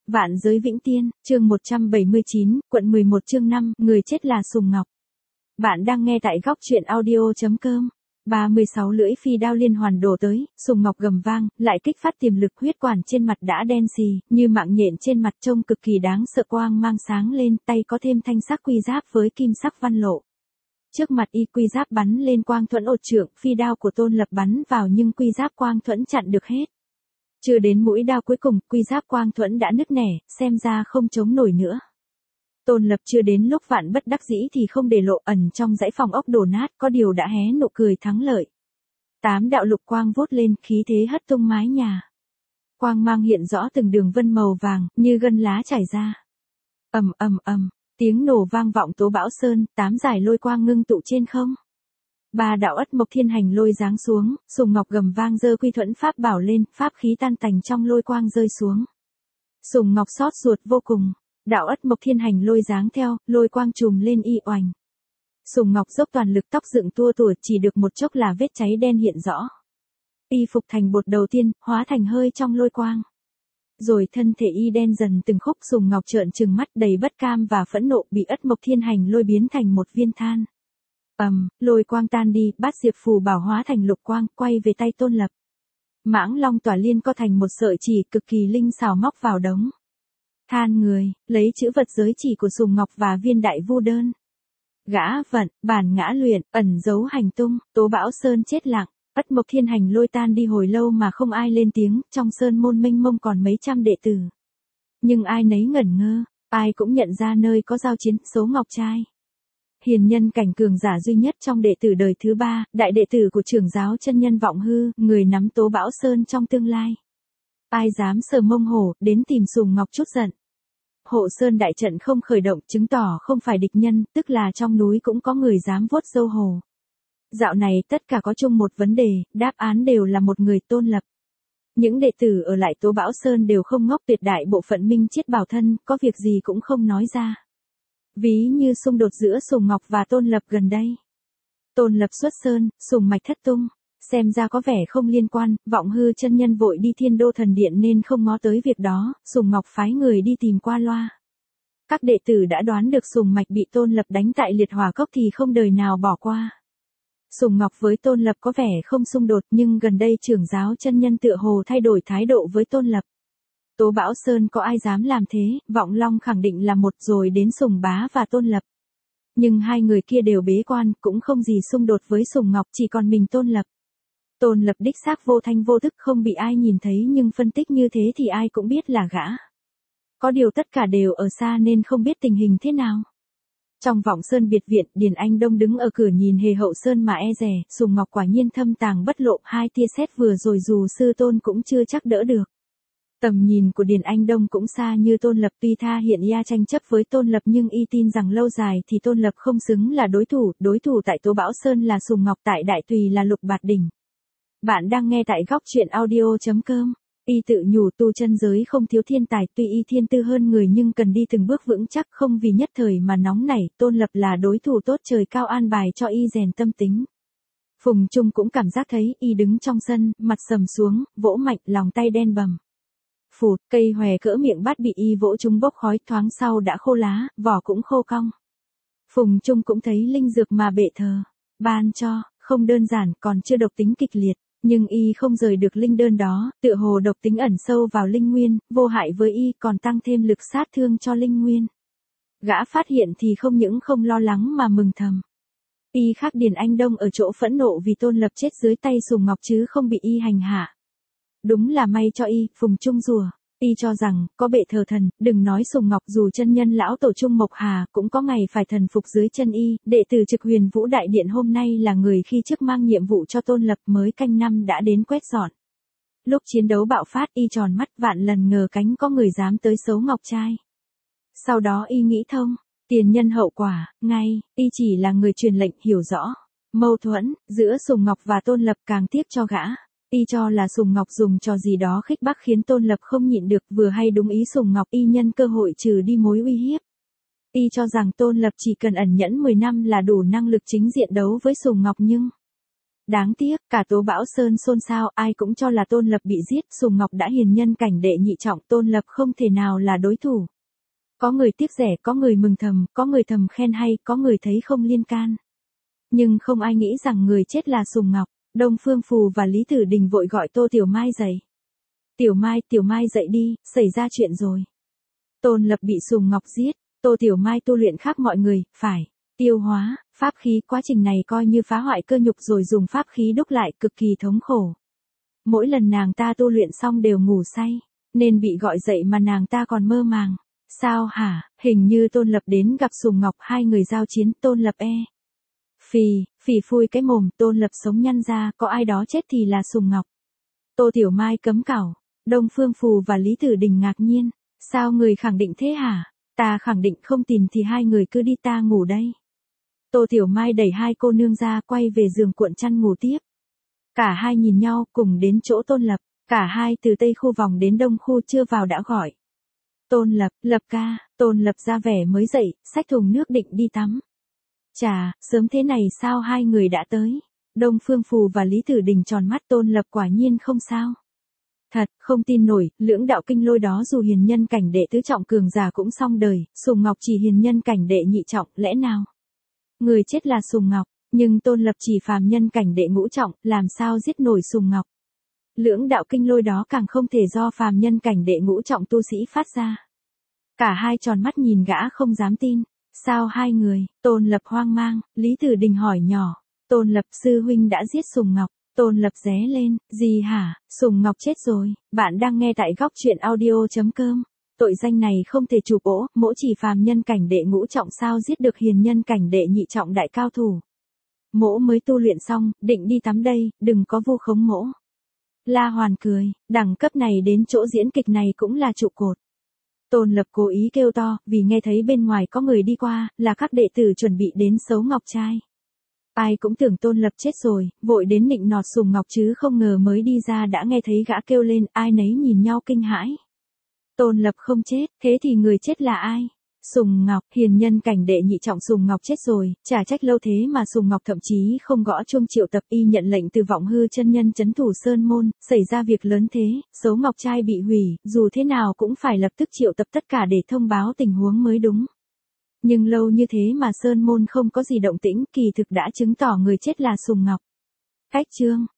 Vạn giới vĩnh tiên, chương 179, quận 11 chương 5, người chết là Sùng Ngọc. Bạn đang nghe tại góc truyện audio.com. 36 lưỡi phi đao liên hoàn đổ tới, Sùng Ngọc gầm vang, lại kích phát tiềm lực, huyết quản trên mặt đã đen xì, như mạng nhện trên mặt trông cực kỳ đáng sợ, quang mang sáng lên, tay có thêm thanh sắc quy giáp với kim sắc văn lộ. Trước mặt y quy giáp bắn lên quang thuẫn ột trượng, phi đao của Tôn Lập bắn vào nhưng quy giáp quang thuẫn chặn được hết. Chưa đến mũi đao cuối cùng, quy giáp quang thuẫn đã nứt nẻ, xem ra không chống nổi nữa. Tôn Lập chưa đến lúc vạn bất đắc dĩ thì không để lộ, ẩn trong dãy phòng ốc đổ nát, có điều đã hé nụ cười thắng lợi. 8 đạo lục quang vút lên, khí thế hất tung mái nhà. Quang mang hiện rõ từng đường vân màu vàng, như gân lá trải ra. Ầm ầm ầm, tiếng nổ vang vọng Tố Bão Sơn, 8 dải lôi quang ngưng tụ trên không. 3 đạo Ất Mộc Thiên Hành lôi giáng xuống, Sùng Ngọc gầm vang giơ quy thuẫn pháp bảo lên, pháp khí tan tành trong lôi quang rơi xuống. Sùng Ngọc xót ruột vô cùng, đạo Ất Mộc Thiên Hành lôi giáng theo, lôi quang trùm lên y oành. Sùng Ngọc dốc toàn lực, tóc dựng tua tủa, chỉ được một chốc là vết cháy đen hiện rõ. Y phục thành bột đầu tiên, hóa thành hơi trong lôi quang. Rồi thân thể y đen dần từng khúc, Sùng Ngọc trợn trừng mắt đầy bất cam và phẫn nộ, bị Ất Mộc Thiên Hành lôi biến thành một viên than. Lôi quang tan đi, bát diệp phù bảo hóa thành lục quang, quay về tay Tôn Lập. Mãng long tỏa liên co thành một sợi chỉ cực kỳ linh xảo móc vào đống than người, lấy chữ vật giới chỉ của Sùng Ngọc và viên đại vu đơn. Gã vận, bản ngã luyện, ẩn giấu hành tung, Tố Bão Sơn chết lặng, Ất Mộc Thiên Hành lôi tan đi hồi lâu mà không ai lên tiếng, trong sơn môn mênh mông còn mấy trăm đệ tử. Nhưng ai nấy ngẩn ngơ, ai cũng nhận ra nơi có giao chiến, số Ngọc Trai. Hiền nhân cảnh cường giả duy nhất trong đệ tử đời thứ 3, đại đệ tử của trưởng giáo chân nhân Vọng Hư, người nắm Tố Bão Sơn trong tương lai. Ai dám sờ mông hổ, đến tìm Sùng Ngọc chút giận. Hộ Sơn đại trận không khởi động, chứng tỏ không phải địch nhân, tức là trong núi cũng có người dám vuốt râu hổ. Dạo này tất cả có chung một vấn đề, đáp án đều là một người, Tôn Lập. Những đệ tử ở lại Tố Bão Sơn đều không ngốc, tuyệt đại bộ phận minh triết bảo thân, có việc gì cũng không nói ra. Ví như xung đột giữa Sùng Ngọc và Tôn Lập gần đây. Tôn Lập xuất sơn, Sùng mạch thất tung, xem ra có vẻ không liên quan, Vọng Hư chân nhân vội đi Thiên Đô Thần Điện nên không ngó tới việc đó, Sùng Ngọc phái người đi tìm qua loa. Các đệ tử đã đoán được Sùng mạch bị Tôn Lập đánh tại liệt hỏa cốc thì không đời nào bỏ qua. Sùng Ngọc với Tôn Lập có vẻ không xung đột, nhưng gần đây trưởng giáo chân nhân tựa hồ thay đổi thái độ với Tôn Lập. Tố Bão Sơn có ai dám làm thế, Vọng Long khẳng định là một, rồi đến Sùng Bá và Tôn Lập. Nhưng hai người kia đều bế quan, cũng không gì xung đột với Sùng Ngọc, chỉ còn mình Tôn Lập. Tôn Lập đích xác vô thanh vô thức, không bị ai nhìn thấy, nhưng phân tích như thế thì ai cũng biết là gã. Có điều tất cả đều ở xa nên không biết tình hình thế nào. Trong Vọng Sơn biệt viện, Điền Anh Đông đứng ở cửa nhìn hề hậu sơn mà e dè, Sùng Ngọc quả nhiên thâm tàng bất lộ, hai tia sét vừa rồi dù sư tôn cũng chưa chắc đỡ được. Tầm nhìn của Điền Anh Đông cũng xa như Tôn Lập, tuy tha hiện ya tranh chấp với Tôn Lập nhưng y tin rằng lâu dài thì Tôn Lập không xứng là đối thủ tại Tố Bão Sơn là Sùng Ngọc, tại Đại Tùy là Lục Bạt Đỉnh. Bạn đang nghe tại góc truyện audio.com. Y tự nhủ tu chân giới không thiếu thiên tài, tuy y thiên tư hơn người nhưng cần đi từng bước vững chắc, không vì nhất thời mà nóng nảy, Tôn Lập là đối thủ tốt trời cao an bài cho y rèn tâm tính. Phùng Trung cũng cảm giác thấy y đứng trong sân, mặt sầm xuống, vỗ mạnh, lòng tay đen bầm. Phụt, cây hòe cỡ miệng bát bị y vỗ trúng bốc khói, thoáng sau đã khô lá, vỏ cũng khô cong. Phùng Trung cũng thấy linh dược mà bệ thờ ban cho, không đơn giản, còn chưa độc tính kịch liệt, nhưng y không rời được linh đơn đó, tựa hồ độc tính ẩn sâu vào linh nguyên, vô hại với y, còn tăng thêm lực sát thương cho linh nguyên. Gã phát hiện thì không những không lo lắng mà mừng thầm. Y khác Điền Anh Đông ở chỗ phẫn nộ vì Tôn Lập chết dưới tay Sùng Ngọc chứ không bị y hành hạ. Đúng là may cho y, Phùng Trung rủa. Y cho rằng, có bệ thờ thần, đừng nói Sùng Ngọc, dù chân nhân lão tổ Trung Mộc Hà, cũng có ngày phải thần phục dưới chân y. Đệ tử Trực Huyền Vũ Đại Điện hôm nay là người khi trước mang nhiệm vụ cho Tôn Lập, mới canh năm đã đến quét dọn. Lúc chiến đấu bạo phát, y tròn mắt, vạn lần ngờ cánh có người dám tới xấu Ngọc Trai. Sau đó y nghĩ thông, tiền nhân hậu quả, ngay, y chỉ là người truyền lệnh, hiểu rõ mâu thuẫn giữa Sùng Ngọc và Tôn Lập, càng tiếc cho gã. Y cho là Sùng Ngọc dùng trò gì đó khích bác khiến Tôn Lập không nhịn được, vừa hay đúng ý Sùng Ngọc, y nhân cơ hội trừ đi mối uy hiếp. Y cho rằng Tôn Lập chỉ cần ẩn nhẫn 10 năm là đủ năng lực chính diện đấu với Sùng Ngọc, nhưng Đáng tiếc, cả Tố Bão Sơn xôn xao, ai cũng cho là Tôn Lập bị giết, Sùng Ngọc đã hiền nhân cảnh đệ nhị trọng, Tôn Lập không thể nào là đối thủ. Có người tiếc rẻ, có người mừng thầm, có người thầm khen hay, có người thấy không liên can. Nhưng không ai nghĩ rằng người chết là Sùng Ngọc. Đông Phương Phù và Lý Tử Đình vội gọi Tô Tiểu Mai dậy. Tiểu Mai dậy đi, xảy ra chuyện rồi. Tôn Lập bị Sùng Ngọc giết, Tô Tiểu Mai tu luyện khác mọi người, phải tiêu hóa, pháp khí, quá trình này coi như phá hoại cơ nhục rồi dùng pháp khí đúc lại, cực kỳ thống khổ. Mỗi lần nàng ta tu luyện xong đều ngủ say, nên bị gọi dậy mà nàng ta còn mơ màng. Sao hả, hình như Tôn Lập đến gặp Sùng Ngọc, hai người giao chiến, Tôn Lập phì phui cái mồm, Tôn Lập sống nhăn ra, có ai đó chết thì là Sùng Ngọc. Tô Tiểu Mai cấm cảo, Đông Phương Phù và Lý Tử Đình ngạc nhiên, sao người khẳng định thế hả? Ta khẳng định, không tin thì hai người cứ đi, ta ngủ đây. Tô Tiểu Mai đẩy hai cô nương ra, quay về giường cuộn chăn ngủ tiếp. Cả hai nhìn nhau, cùng đến chỗ Tôn Lập, cả hai từ Tây khu vòng đến Đông khu chưa vào đã gọi. Tôn Lập, Lập ca. Tôn Lập ra vẻ mới dậy, xách thùng nước định đi tắm. Chà, sớm thế này sao hai người đã tới? Đông Phương Phù và Lý Tử Đình tròn mắt, Tôn Lập quả nhiên không sao. Thật, không tin nổi, lưỡng đạo kinh lôi đó dù hiền nhân cảnh đệ tứ trọng cường giả cũng xong đời, Sùng Ngọc chỉ hiền nhân cảnh đệ nhị trọng, lẽ nào? Người chết là Sùng Ngọc, nhưng Tôn Lập chỉ phàm nhân cảnh đệ ngũ trọng, làm sao giết nổi Sùng Ngọc? Lưỡng đạo kinh lôi đó càng không thể do phàm nhân cảnh đệ ngũ trọng tu sĩ phát ra. Cả hai tròn mắt nhìn gã không dám tin. Sao hai người? Tôn Lập hoang mang, Lý Tử Đình hỏi nhỏ. Tôn Lập, sư huynh đã giết Sùng Ngọc. Tôn Lập ré lên, gì hả? Sùng Ngọc chết rồi. Bạn đang nghe tại góc truyện audio.com. Tội danh này không thể chụp ổ, mỗ chỉ phàm nhân cảnh đệ ngũ trọng sao giết được hiền nhân cảnh đệ nhị trọng đại cao thủ. Mỗ mới tu luyện xong, định đi tắm đây, đừng có vu khống mỗ. La Hoàn cười, đẳng cấp này đến chỗ diễn kịch này cũng là trụ cột. Tôn Lập cố ý kêu to, vì nghe thấy bên ngoài có người đi qua, là các đệ tử chuẩn bị đến sấu ngọc trai. Ai cũng tưởng Tôn Lập chết rồi, vội đến nịnh nọt Sùng Ngọc chứ không ngờ mới đi ra đã nghe thấy gã kêu lên, ai nấy nhìn nhau kinh hãi. Tôn Lập không chết, thế thì người chết là ai? Sùng Ngọc, hiền nhân cảnh đệ nhị trọng Sùng Ngọc chết rồi, chả trách lâu thế mà Sùng Ngọc thậm chí không gõ chuông triệu tập, y nhận lệnh từ Vọng Hư chân nhân trấn thủ Sơn Môn, xảy ra việc lớn thế, sấu ngọc trai bị hủy, dù thế nào cũng phải lập tức triệu tập tất cả để thông báo tình huống mới đúng. Nhưng lâu như thế mà Sơn Môn không có gì động tĩnh, kỳ thực đã chứng tỏ người chết là Sùng Ngọc. Cách chương